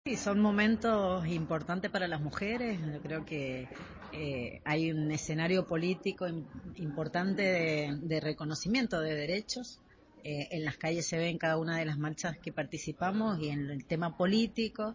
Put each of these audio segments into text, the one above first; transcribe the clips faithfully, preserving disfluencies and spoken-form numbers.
Sí, son momentos importantes para las mujeres. Yo creo que eh, hay un escenario político im- importante de, de reconocimiento de derechos. Eh, en las calles se ve en cada una de las marchas que participamos y en el tema político.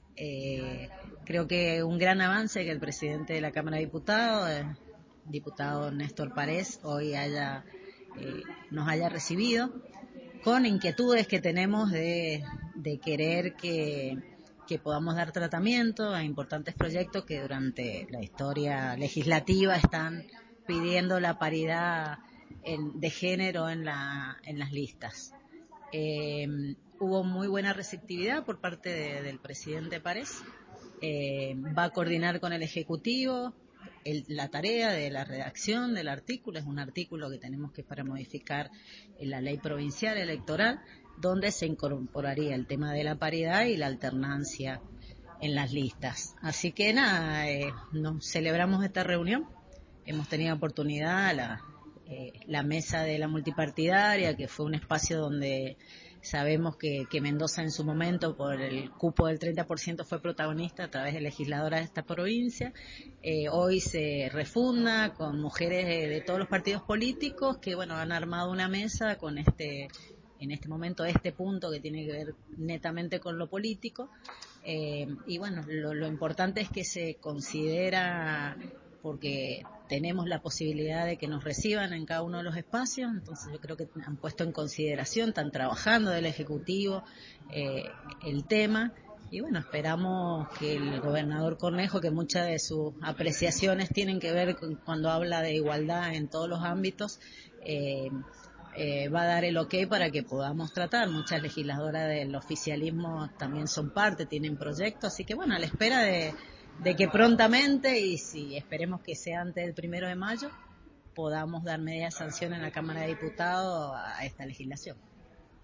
Eh, Creo que un gran avance que el presidente de la Cámara de Diputados, el diputado Néstor Parés, hoy haya, eh, nos haya recibido con inquietudes que tenemos de, de querer que, que podamos dar tratamiento a importantes proyectos que durante la historia legislativa están pidiendo la paridad en- de género en, la, en las listas. Eh, Hubo muy buena receptividad por parte de- del presidente Párez. Eh, va a coordinar con el Ejecutivo el- la tarea de la redacción del artículo. Es un artículo que tenemos que para modificar en la ley provincial electoral, donde se incorporaría el tema de la paridad y la alternancia en las listas. Así que nada, eh, nos celebramos esta reunión. Hemos tenido oportunidad, la, eh, la mesa de la multipartidaria, que fue un espacio donde sabemos que, que Mendoza en su momento, por el cupo del treinta por ciento, fue protagonista a través de legisladora de esta provincia. Eh, hoy se refunda con mujeres de, de todos los partidos políticos que, bueno, han armado una mesa con este, en este momento, este punto que tiene que ver netamente con lo político. Eh, y bueno, lo, lo importante es que se considera, porque tenemos la posibilidad de que nos reciban en cada uno de los espacios. Entonces yo creo que han puesto en consideración, están trabajando del Ejecutivo eh, el tema, y bueno, esperamos que el gobernador Cornejo, que muchas de sus apreciaciones tienen que ver con cuando habla de igualdad en todos los ámbitos, eh, eh, va a dar el ok para que podamos tratar. Muchas legisladoras del oficialismo también son parte, tienen proyectos, así que bueno, a la espera de, de que prontamente, y si esperemos que sea antes del primero de mayo, podamos dar media sanción en la Cámara de Diputados a esta legislación.